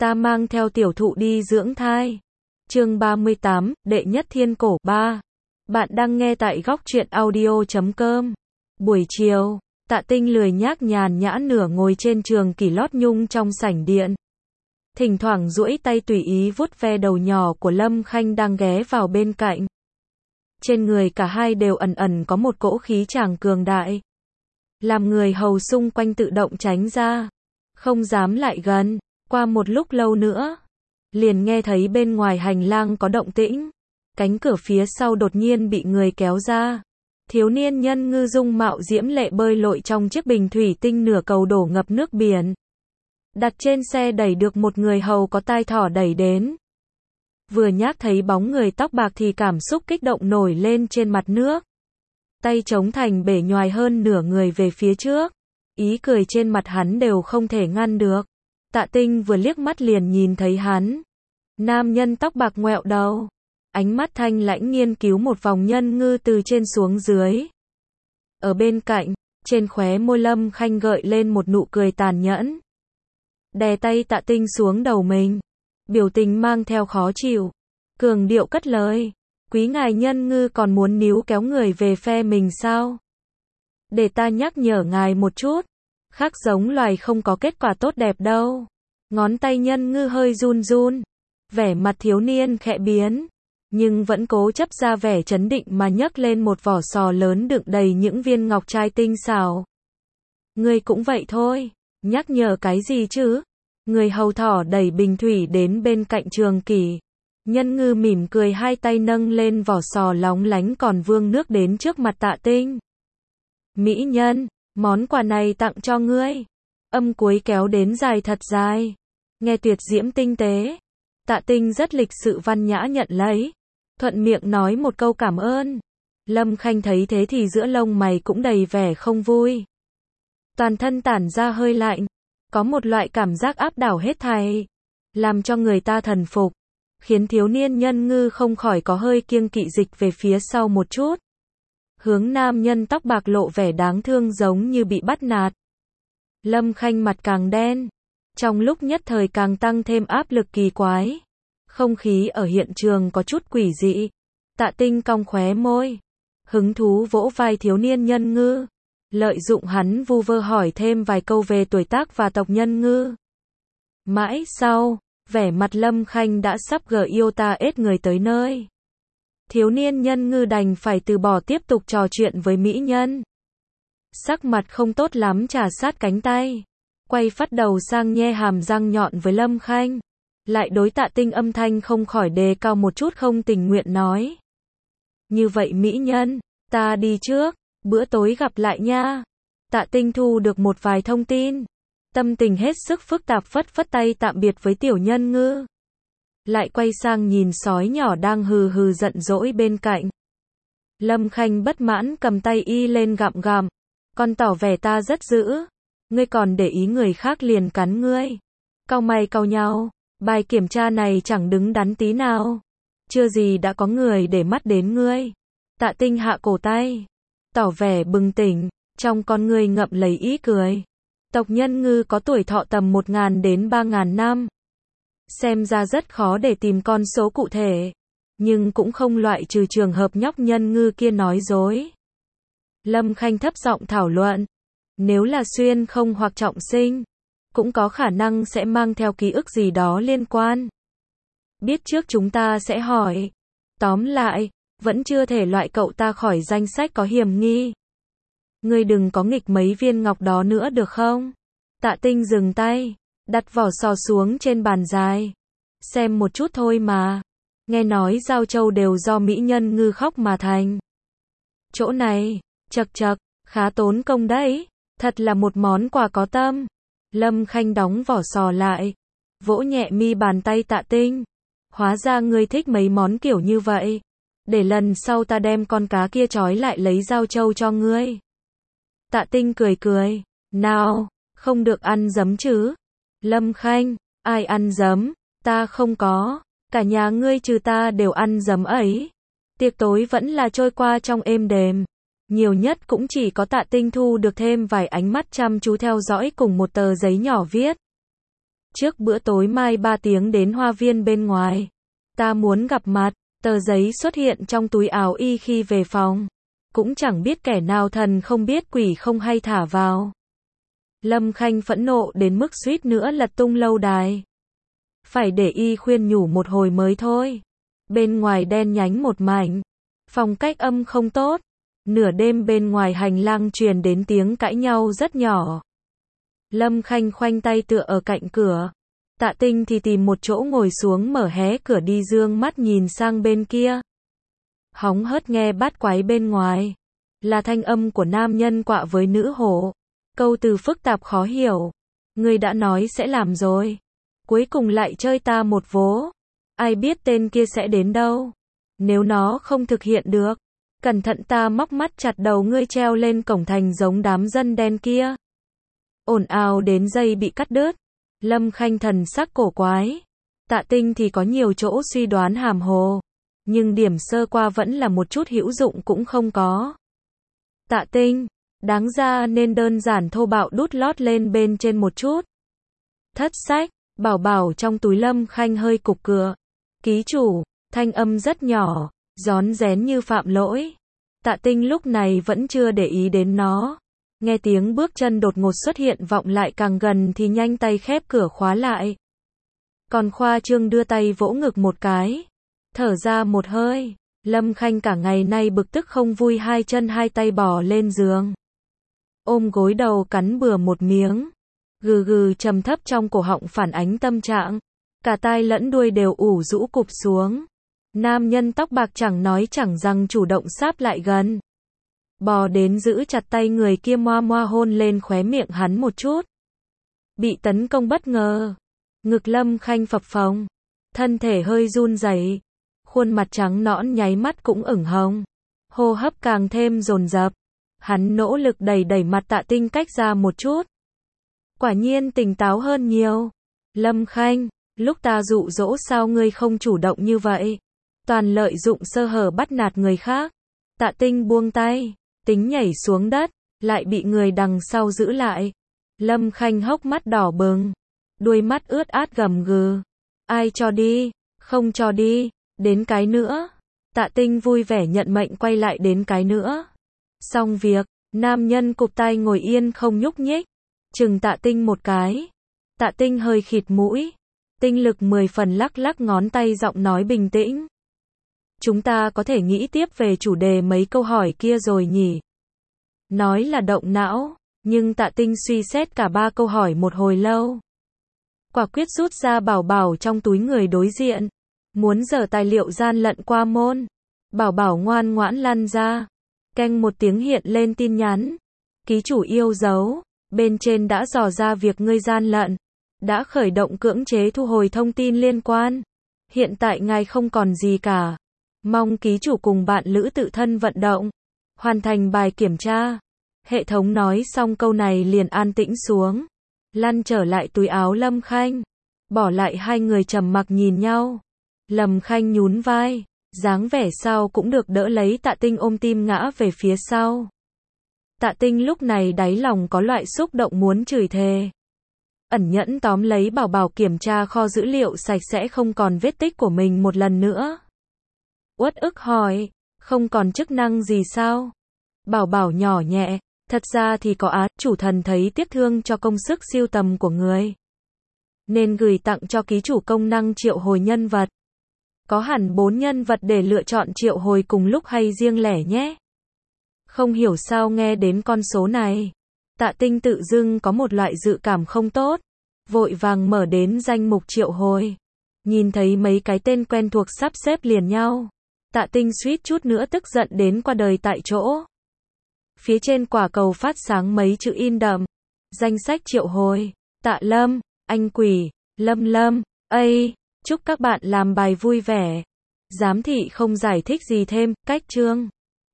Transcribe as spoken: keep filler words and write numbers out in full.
Ta mang theo tiểu thụ đi dưỡng thai. Chương ba mươi tám, Đệ nhất thiên cổ ba. Bạn đang nghe tại góc truyện audio chấm com. Buổi chiều, Tạ Tinh lười nhác nhàn nhã nửa ngồi trên trường kỷ lót nhung trong sảnh điện. Thỉnh thoảng duỗi tay tùy ý vuốt ve đầu nhỏ của Lâm Khanh đang ghé vào bên cạnh. Trên người cả hai đều ẩn ẩn có một cỗ khí chàng cường đại. Làm người hầu xung quanh tự động tránh ra. Không dám lại gần. Qua một lúc lâu nữa, liền nghe thấy bên ngoài hành lang có động tĩnh. Cánh cửa phía sau đột nhiên bị người kéo ra. Thiếu niên nhân ngư dung mạo diễm lệ bơi lội trong chiếc bình thủy tinh nửa cầu đổ ngập nước biển. Đặt trên xe đẩy được một người hầu có tai thỏ đẩy đến. Vừa nhác thấy bóng người tóc bạc thì cảm xúc kích động nổi lên trên mặt nước. Tay chống thành bể nhoài hơn nửa người về phía trước. Ý cười trên mặt hắn đều không thể ngăn được. Tạ Tinh vừa liếc mắt liền nhìn thấy hắn. Nam nhân tóc bạc ngoẹo đầu. Ánh mắt thanh lãnh nghiên cứu một vòng nhân ngư từ trên xuống dưới. Ở bên cạnh, trên khóe môi Lâm Khanh gợi lên một nụ cười tàn nhẫn. Đè tay Tạ Tinh xuống đầu mình. Biểu tình mang theo khó chịu. Cường điệu cất lời. Quý ngài nhân ngư còn muốn níu kéo người về phe mình sao? Để ta nhắc nhở ngài một chút. Khác giống loài không có kết quả tốt đẹp đâu. Ngón tay nhân ngư hơi run run. Vẻ mặt thiếu niên khẽ biến. Nhưng vẫn cố chấp ra vẻ trấn định mà nhấc lên một vỏ sò lớn đựng đầy những viên ngọc trai tinh xảo. Ngươi cũng vậy thôi. Nhắc nhở cái gì chứ? Người hầu thỏ đẩy bình thủy đến bên cạnh Trường Kỷ. Nhân ngư mỉm cười hai tay nâng lên vỏ sò lóng lánh còn vương nước đến trước mặt Tạ Tinh. Mỹ nhân, món quà này tặng cho ngươi. Âm cuối kéo đến dài thật dài. Nghe tuyệt diễm tinh tế. Tạ Tinh rất lịch sự văn nhã nhận lấy. Thuận miệng nói một câu cảm ơn. Lâm Khanh thấy thế thì giữa lông mày cũng đầy vẻ không vui. Toàn thân tản ra hơi lạnh. Có một loại cảm giác áp đảo hết thảy. Làm cho người ta thần phục. Khiến thiếu niên nhân ngư không khỏi có hơi kiêng kỵ dịch về phía sau một chút. Hướng nam nhân tóc bạc lộ vẻ đáng thương giống như bị bắt nạt. Lâm Khanh mặt càng đen. Trong lúc nhất thời càng tăng thêm áp lực kỳ quái. Không khí ở hiện trường có chút quỷ dị. Tạ Tinh cong khóe môi. Hứng thú vỗ vai thiếu niên nhân ngư. Lợi dụng hắn vu vơ hỏi thêm vài câu về tuổi tác và tộc nhân ngư. Mãi sau, vẻ mặt Lâm Khanh đã sắp gờ yêu ta ết người tới nơi. Thiếu niên nhân ngư đành phải từ bỏ tiếp tục trò chuyện với mỹ nhân. Sắc mặt không tốt lắm trà sát cánh tay. Quay phát đầu sang nhe hàm răng nhọn với Lâm Khanh. Lại đối Tạ Tinh âm thanh không khỏi đề cao một chút không tình nguyện nói. Như vậy mỹ nhân, ta đi trước, bữa tối gặp lại nha. Tạ Tinh thu được một vài thông tin. Tâm tình hết sức phức tạp phất phất tay tạm biệt với tiểu nhân ngư. Lại quay sang nhìn sói nhỏ đang hừ hừ giận dỗi bên cạnh. Lâm Khanh bất mãn cầm tay y lên gặm gặm. Con tỏ vẻ ta rất dữ. Ngươi còn để ý người khác liền cắn ngươi. Cau mày cau nhau. Bài kiểm tra này chẳng đứng đắn tí nào. Chưa gì đã có người để mắt đến ngươi. Tạ Tinh hạ cổ tay. Tỏ vẻ bừng tỉnh. Trong con ngươi ngậm lấy ý cười. Tộc nhân ngư có tuổi thọ tầm một nghìn đến ba nghìn năm. Xem ra rất khó để tìm con số cụ thể. Nhưng cũng không loại trừ trường hợp nhóc nhân ngư kia nói dối. Lâm Khanh thấp giọng thảo luận. Nếu là xuyên không hoặc trọng sinh, cũng có khả năng sẽ mang theo ký ức gì đó liên quan. Biết trước chúng ta sẽ hỏi. Tóm lại, vẫn chưa thể loại cậu ta khỏi danh sách có hiểm nghi. Ngươi đừng có nghịch mấy viên ngọc đó nữa được không? Tạ Tinh dừng tay, đặt vỏ sò xuống trên bàn dài. Xem một chút thôi mà. Nghe nói giao châu đều do mỹ nhân ngư khóc mà thành. Chỗ này, chật chật, khá tốn công đấy. Thật là một món quà có tâm. Lâm Khanh đóng vỏ sò lại. Vỗ nhẹ mi bàn tay Tạ Tinh. Hóa ra ngươi thích mấy món kiểu như vậy. Để lần sau ta đem con cá kia trói lại lấy giao châu cho ngươi. Tạ Tinh cười cười. Nào, không được ăn giấm chứ. Lâm Khanh, ai ăn giấm? Ta không có. Cả nhà ngươi trừ ta đều ăn giấm ấy. Tiệc tối vẫn là trôi qua trong êm đềm. Nhiều nhất cũng chỉ có Tạ Tinh thu được thêm vài ánh mắt chăm chú theo dõi cùng một tờ giấy nhỏ viết. Trước bữa tối mai ba tiếng đến hoa viên bên ngoài. Ta muốn gặp mặt. Tờ giấy xuất hiện trong túi áo y khi về phòng. Cũng chẳng biết kẻ nào thần không biết quỷ không hay thả vào. Lâm Khanh phẫn nộ đến mức suýt nữa lật tung lâu đài. Phải để y khuyên nhủ một hồi mới thôi. Bên ngoài đen nhánh một mảnh. Phòng cách âm không tốt. Nửa đêm bên ngoài hành lang truyền đến tiếng cãi nhau rất nhỏ. Lâm Khanh khoanh tay tựa ở cạnh cửa. Tạ Tinh thì tìm một chỗ ngồi xuống mở hé cửa đi dương mắt nhìn sang bên kia. Hóng hớt nghe bát quái bên ngoài. Là thanh âm của nam nhân quạ với nữ hổ. Câu từ phức tạp khó hiểu. Ngươi đã nói sẽ làm rồi. Cuối cùng lại chơi ta một vố. Ai biết tên kia sẽ đến đâu. Nếu nó không thực hiện được. Cẩn thận ta móc mắt chặt đầu ngươi treo lên cổng thành giống đám dân đen kia. Ồn ào đến dây bị cắt đứt. Lâm Khanh thần sắc cổ quái. Tạ Tinh thì có nhiều chỗ suy đoán hàm hồ. Nhưng điểm sơ qua vẫn là một chút hữu dụng cũng không có. Tạ Tinh, đáng ra nên đơn giản thô bạo đút lót lên bên trên một chút. Thất sách, bảo bảo trong túi Lâm Khanh hơi cục cựa. Ký chủ, thanh âm rất nhỏ, rón rén như phạm lỗi. Tạ Tinh lúc này vẫn chưa để ý đến nó. Nghe tiếng bước chân đột ngột xuất hiện vọng lại càng gần thì nhanh tay khép cửa khóa lại. Còn khoa trương đưa tay vỗ ngực một cái. Thở ra một hơi. Lâm Khanh cả ngày nay bực tức không vui hai chân hai tay bò lên giường. Ôm gối đầu cắn bừa một miếng. Gừ gừ trầm thấp trong cổ họng phản ánh tâm trạng. Cả tai lẫn đuôi đều ủ rũ cụp xuống. Nam nhân tóc bạc chẳng nói chẳng rằng chủ động sáp lại gần. Bò đến giữ chặt tay người kia moa moa hôn lên khóe miệng hắn một chút. Bị tấn công bất ngờ. Ngực Lâm Khanh phập phồng. Thân thể hơi run rẩy. Khuôn mặt trắng nõn nháy mắt cũng ửng hồng. Hô hấp càng thêm dồn dập. Hắn nỗ lực đẩy đẩy mặt Tạ Tinh cách ra một chút. Quả nhiên tỉnh táo hơn nhiều. Lâm Khanh, lúc ta dụ dỗ sao ngươi không chủ động như vậy? Toàn lợi dụng sơ hở bắt nạt người khác. Tạ Tinh buông tay. Tính nhảy xuống đất. Lại bị người đằng sau giữ lại. Lâm Khanh hốc mắt đỏ bừng. Đuôi mắt ướt át gầm gừ. Ai cho đi? Không cho đi. Đến cái nữa. Tạ Tinh vui vẻ nhận mệnh quay lại đến cái nữa. Xong việc. Nam nhân cụp tay ngồi yên không nhúc nhích. Chừng Tạ Tinh một cái. Tạ Tinh hơi khịt mũi. Tinh lực mười phần lắc lắc ngón tay giọng nói bình tĩnh. Chúng ta có thể nghĩ tiếp về chủ đề mấy câu hỏi kia rồi nhỉ? Nói là động não. Nhưng Tạ Tinh suy xét cả ba câu hỏi một hồi lâu. Quả quyết rút ra bảo bảo trong túi người đối diện. Muốn dở tài liệu gian lận qua môn. Bảo bảo ngoan ngoãn lăn ra. Keng một tiếng hiện lên tin nhắn. Ký chủ yêu dấu. Bên trên đã dò ra việc ngươi gian lận. Đã khởi động cưỡng chế thu hồi thông tin liên quan. Hiện tại ngài không còn gì cả. Mong ký chủ cùng bạn lữ tự thân vận động. Hoàn thành bài kiểm tra. Hệ thống nói xong câu này liền an tĩnh xuống. Lăn trở lại túi áo Lâm Khanh. Bỏ lại hai người trầm mặc nhìn nhau. Lâm Khanh nhún vai. Dáng vẻ sao cũng được đỡ lấy Tạ Tinh ôm tim ngã về phía sau. Tạ Tinh lúc này đáy lòng có loại xúc động muốn chửi thề. Ẩn nhẫn tóm lấy bảo bảo kiểm tra kho dữ liệu sạch sẽ không còn vết tích của mình một lần nữa. Uất ức hỏi, không còn chức năng gì sao? Bảo bảo nhỏ nhẹ, thật ra thì có á, chủ thần thấy tiếc thương cho công sức siêu tầm của người. Nên gửi tặng cho ký chủ công năng triệu hồi nhân vật. Có hẳn bốn nhân vật để lựa chọn triệu hồi cùng lúc hay riêng lẻ nhé. Không hiểu sao nghe đến con số này. Tạ Tinh tự dưng có một loại dự cảm không tốt. Vội vàng mở đến danh mục triệu hồi. Nhìn thấy mấy cái tên quen thuộc sắp xếp liền nhau. Tạ Tinh suýt chút nữa tức giận đến qua đời tại chỗ. Phía trên quả cầu phát sáng mấy chữ in đậm. Danh sách triệu hồi. Tạ Lâm, anh quỷ, Lâm Lâm, ây, chúc các bạn làm bài vui vẻ. Giám thị không giải thích gì thêm, cách chương.